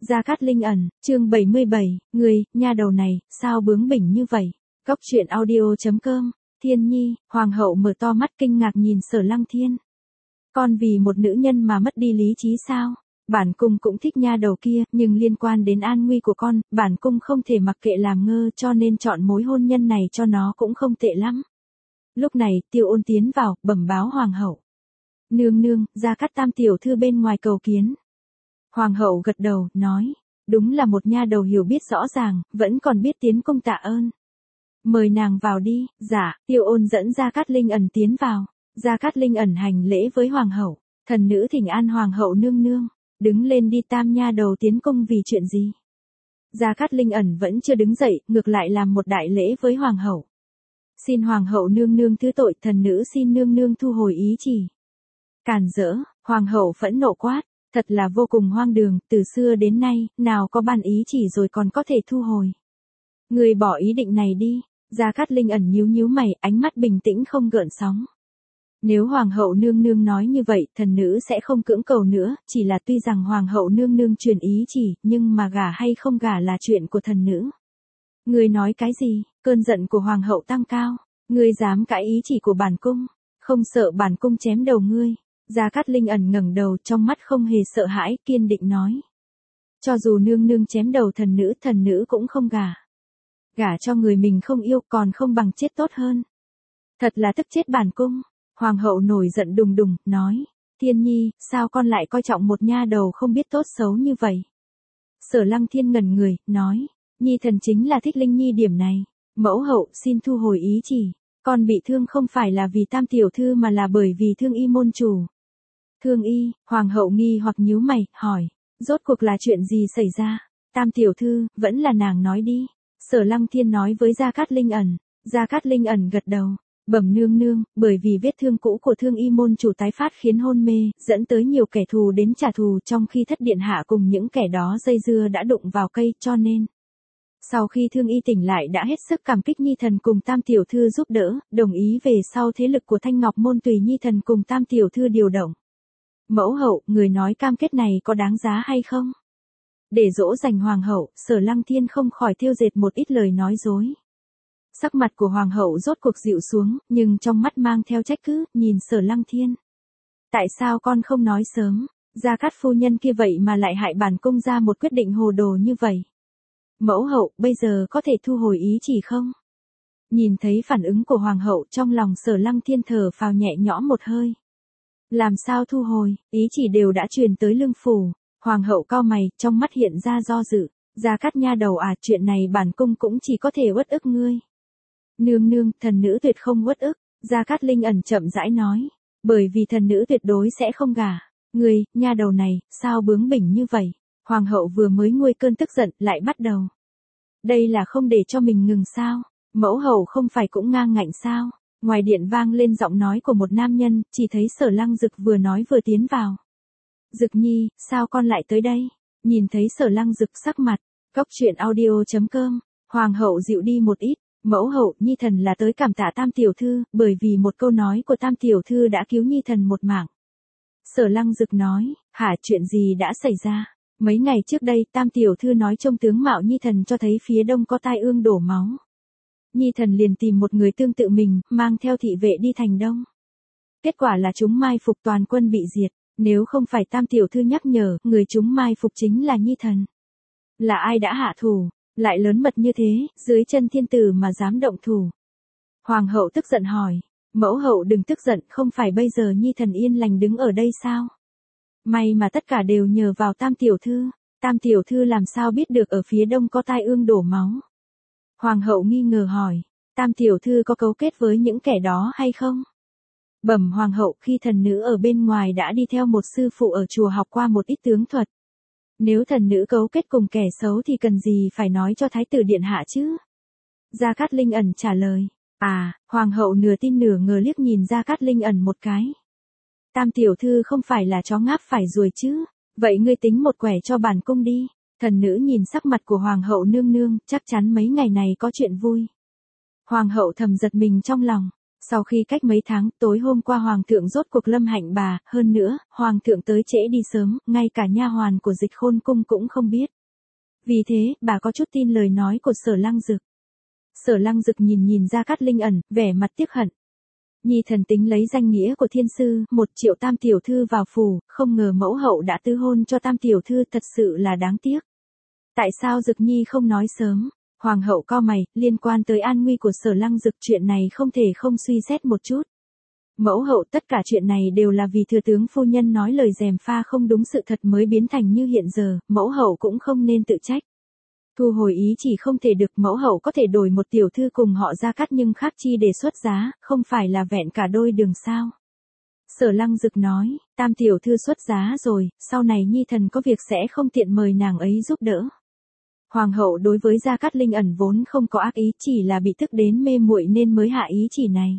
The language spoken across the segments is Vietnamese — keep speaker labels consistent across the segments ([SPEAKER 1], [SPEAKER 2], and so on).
[SPEAKER 1] Gia Cát Linh ẩn, chương 77, người, nha đầu này, sao bướng bỉnh như vậy? Góc truyện audio.com, Thiên Nhi, Hoàng hậu mở to mắt kinh ngạc nhìn Sở Lăng Thiên. Con vì một nữ nhân mà mất đi lý trí sao? Bản cung cũng thích nha đầu kia, nhưng liên quan đến an nguy của con, bản cung không thể mặc kệ làm ngơ cho nên chọn mối hôn nhân này cho nó cũng không tệ lắm. Lúc này, Tiêu Ôn tiến vào, bẩm báo Hoàng hậu. Nương nương, Gia Cát tam tiểu thư bên ngoài cầu kiến. Hoàng hậu gật đầu, nói, đúng là một nha đầu hiểu biết rõ ràng, vẫn còn biết tiến cung tạ ơn. Mời nàng vào đi. Dạ. Tiêu Ôn dẫn Gia Cát Linh ẩn tiến vào. Gia Cát Linh ẩn hành lễ với Hoàng hậu. Thần nữ thỉnh an Hoàng hậu nương nương. Đứng lên đi. Tam nha đầu tiến cung vì chuyện gì? Gia Cát Linh ẩn vẫn chưa đứng dậy, ngược lại làm một đại lễ với Hoàng hậu. Xin Hoàng hậu nương nương thứ tội, thần nữ xin nương nương thu hồi ý chỉ. Càn rỡ. Hoàng hậu phẫn nộ quát. Thật là vô cùng hoang đường, từ xưa đến nay, nào có ban ý chỉ rồi còn có thể thu hồi. Người bỏ ý định này đi. Gia Cát Linh ẩn nhíu nhíu mày, ánh mắt bình tĩnh không gợn sóng. Nếu Hoàng hậu nương nương nói như vậy, thần nữ sẽ không cưỡng cầu nữa, chỉ là tuy rằng Hoàng hậu nương nương truyền ý chỉ, nhưng mà gả hay không gả là chuyện của thần nữ. Người nói cái gì? Cơn giận của Hoàng hậu tăng cao. Ngươi dám cãi ý chỉ của bản cung, không sợ bản cung chém đầu ngươi. Gia Cát Linh ẩn ngẩng đầu, trong mắt không hề sợ hãi, kiên định nói. Cho dù nương nương chém đầu thần nữ cũng không gả. Gả cho người mình không yêu còn không bằng chết tốt hơn. Thật là tức chết bản cung. Hoàng hậu nổi giận đùng đùng, nói. Thiên Nhi, sao con lại coi trọng một nha đầu không biết tốt xấu như vậy? Sở Lăng Thiên ngẩn người, nói. Nhi thần chính là thích Linh Nhi điểm này. Mẫu hậu xin thu hồi ý chỉ. Con bị thương không phải là vì tam tiểu thư mà là bởi vì thương y môn chủ. Thương y. Hoàng hậu nghi hoặc nhíu mày, hỏi. Rốt cuộc là chuyện gì xảy ra? Tam tiểu thư, vẫn là nàng nói đi. Sở Lăng Thiên nói với Gia Cát Linh ẩn. Gia Cát Linh ẩn gật đầu. Bẩm nương nương, bởi vì vết thương cũ của thương y môn chủ tái phát khiến hôn mê, dẫn tới nhiều kẻ thù đến trả thù, trong khi thất điện hạ cùng những kẻ đó dây dưa đã đụng vào cây, cho nên. Sau khi thương y tỉnh lại đã hết sức cảm kích Nhi thần cùng tam tiểu thư giúp đỡ, đồng ý về sau thế lực của Thanh Ngọc môn tùy Nhi thần cùng tam tiểu thư điều động. Mẫu hậu, người nói cam kết này có đáng giá hay không? Để dỗ dành Hoàng hậu, Sở Lăng Thiên không khỏi tiêu dệt một ít lời nói dối. Sắc mặt của Hoàng hậu rốt cuộc dịu xuống, nhưng trong mắt mang theo trách cứ, nhìn Sở Lăng Thiên. Tại sao con không nói sớm? Gia Cát phu nhân kia vậy mà lại hại bản cung ra một quyết định hồ đồ như vậy. Mẫu hậu, bây giờ có thể thu hồi ý chỉ không? Nhìn thấy phản ứng của Hoàng hậu, trong lòng Sở Lăng Thiên thở phào nhẹ nhõm một hơi. Làm sao thu hồi, ý chỉ đều đã truyền tới lương phủ. Hoàng hậu cau mày, trong mắt hiện ra do dự. Gia Cát nha đầu à, chuyện này bản cung cũng chỉ có thể uất ức ngươi. Nương nương, thần nữ tuyệt không uất ức. Gia Cát Linh ẩn chậm rãi nói. Bởi vì thần nữ tuyệt đối sẽ không gả. Ngươi, nha đầu này, sao bướng bỉnh như vậy? Hoàng hậu vừa mới nguôi cơn tức giận, lại bắt đầu. Đây là không để cho mình ngừng sao? Mẫu hậu không phải cũng ngang ngạnh sao? Ngoài điện vang lên giọng nói của một nam nhân, chỉ thấy Sở Lăng Dực vừa nói vừa tiến vào. Dực Nhi, sao con lại tới đây? Nhìn thấy Sở Lăng Dực sắc mặt. Góc truyện audio.com, Hoàng hậu dịu đi một ít. Mẫu hậu, Nhi thần là tới cảm tạ tam tiểu thư, bởi vì một câu nói của tam tiểu thư đã cứu Nhi thần một mạng. Sở Lăng Dực nói, hả, chuyện gì đã xảy ra? Mấy ngày trước đây, tam tiểu thư nói trông tướng mạo Nhi thần cho thấy phía đông có tai ương đổ máu. Nhi thần liền tìm một người tương tự mình, mang theo thị vệ đi thành đông. Kết quả là chúng mai phục toàn quân bị diệt, nếu không phải tam tiểu thư nhắc nhở, người chúng mai phục chính là Nhi thần. Là ai đã hạ thủ, lại lớn mật như thế, dưới chân thiên tử mà dám động thủ? Hoàng hậu tức giận hỏi, mẫu hậu đừng tức giận, không phải bây giờ Nhi thần yên lành đứng ở đây sao? May mà tất cả đều nhờ vào tam tiểu thư làm sao biết được ở phía đông có tai ương đổ máu? Hoàng hậu nghi ngờ hỏi, tam tiểu thư có cấu kết với những kẻ đó hay không? Bẩm Hoàng hậu, khi thần nữ ở bên ngoài đã đi theo một sư phụ ở chùa học qua một ít tướng thuật. Nếu thần nữ cấu kết cùng kẻ xấu thì cần gì phải nói cho thái tử điện hạ chứ? Gia Cát Linh ẩn trả lời. À, Hoàng hậu nửa tin nửa ngờ liếc nhìn Gia Cát Linh ẩn một cái. Tam tiểu thư không phải là chó ngáp phải ruồi chứ? Vậy ngươi tính một quẻ cho bản cung đi. Thần nữ nhìn sắc mặt của Hoàng hậu nương nương, chắc chắn mấy ngày này có chuyện vui. Hoàng hậu thầm giật mình trong lòng. Sau khi cách mấy tháng, tối hôm qua hoàng thượng rốt cuộc lâm hạnh bà, hơn nữa, hoàng thượng tới trễ đi sớm, ngay cả nha hoàn của Dịch Khôn cung cũng không biết. Vì thế, bà có chút tin lời nói của Sở Lăng Dực. Sở Lăng Dực nhìn Gia Cát Linh Ẩn, vẻ mặt tiếc hận. Nhi thần tính lấy danh nghĩa của thiên sư, 1 triệu tam tiểu thư vào phủ, không ngờ mẫu hậu đã tư hôn cho tam tiểu thư, thật sự là đáng tiếc. Tại sao Dực Nhi không nói sớm? Hoàng hậu cau mày, liên quan tới an nguy của Sở Lăng Dực, chuyện này không thể không suy xét một chút. Mẫu hậu, tất cả chuyện này đều là vì thừa tướng phu nhân nói lời gièm pha không đúng sự thật mới biến thành như hiện giờ, mẫu hậu cũng không nên tự trách. Thu hồi ý chỉ không thể được, mẫu hậu có thể đổi một tiểu thư cùng họ Gia Cát nhưng khác chi để xuất giá, không phải là vẹn cả đôi đường sao. Sở Lăng Dực nói, tam tiểu thư xuất giá rồi, sau này Nhi thần có việc sẽ không tiện mời nàng ấy giúp đỡ. Hoàng hậu đối với Gia Cát Linh Ẩn vốn không có ác ý, chỉ là bị tức đến mê muội nên mới hạ ý chỉ này.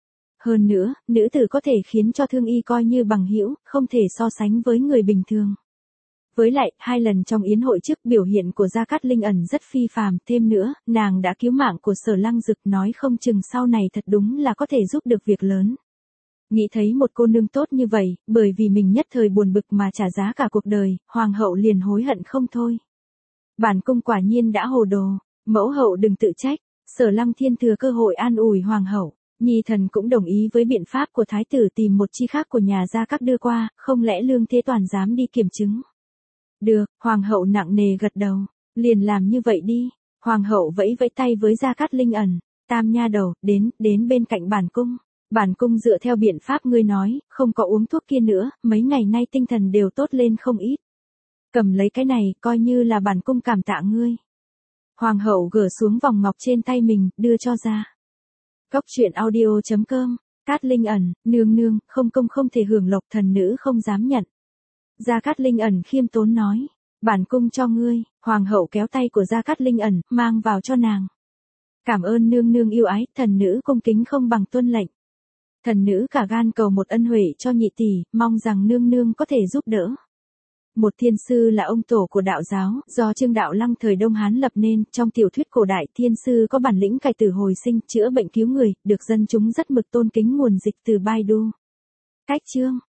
[SPEAKER 1] Hơn nữa, nữ tử có thể khiến cho thương y coi như bằng hữu, không thể so sánh với người bình thường. Với lại, 2 lần trong yến hội trước, biểu hiện của Gia Cát Linh Ẩn rất phi phàm, thêm nữa, nàng đã cứu mạng của Sở Lăng Dực, nói không chừng sau này thật đúng là có thể giúp được việc lớn. Nghĩ thấy một cô nương tốt như vậy, bởi vì mình nhất thời buồn bực mà trả giá cả cuộc đời, hoàng hậu liền hối hận không thôi. Bản cung quả nhiên đã hồ đồ, mẫu hậu đừng tự trách. Sở Lăng Thiên thừa cơ hội an ủi hoàng hậu. Nhi thần cũng đồng ý với biện pháp của thái tử, tìm một chi khác của nhà Gia Cát đưa qua, không lẽ Lương Thế Toàn dám đi kiểm chứng? Được, hoàng hậu nặng nề gật đầu, liền làm như vậy đi. Hoàng hậu vẫy vẫy tay với Gia Cát Linh Ẩn, Tam nha đầu, đến bên cạnh bản cung. Bản cung dựa theo biện pháp ngươi nói, không có uống thuốc kia nữa, mấy ngày nay tinh thần đều tốt lên không ít. Cầm lấy cái này, coi như là bản cung cảm tạ ngươi. Hoàng hậu gỡ xuống vòng ngọc trên tay mình, đưa cho ra. Cốc truyện audio.com, Cát Linh Ẩn, nương nương, không công không thể hưởng lộc, thần nữ không dám nhận. Gia Cát Linh Ẩn khiêm tốn nói, bản cung cho ngươi. Hoàng hậu kéo tay của Gia Cát Linh Ẩn, mang vào cho nàng. Cảm ơn nương nương yêu ái, thần nữ cung kính không bằng tuân lệnh. Thần nữ cả gan cầu một ân huệ cho nhị tỷ, mong rằng nương nương có thể giúp đỡ. Một thiên sư là ông tổ của đạo giáo, do Trương Đạo Lăng thời Đông Hán lập nên, trong tiểu thuyết cổ đại thiên sư có bản lĩnh cải tử hồi sinh, chữa bệnh cứu người, được dân chúng rất mực tôn kính, nguồn dịch từ Baidu. Cách chương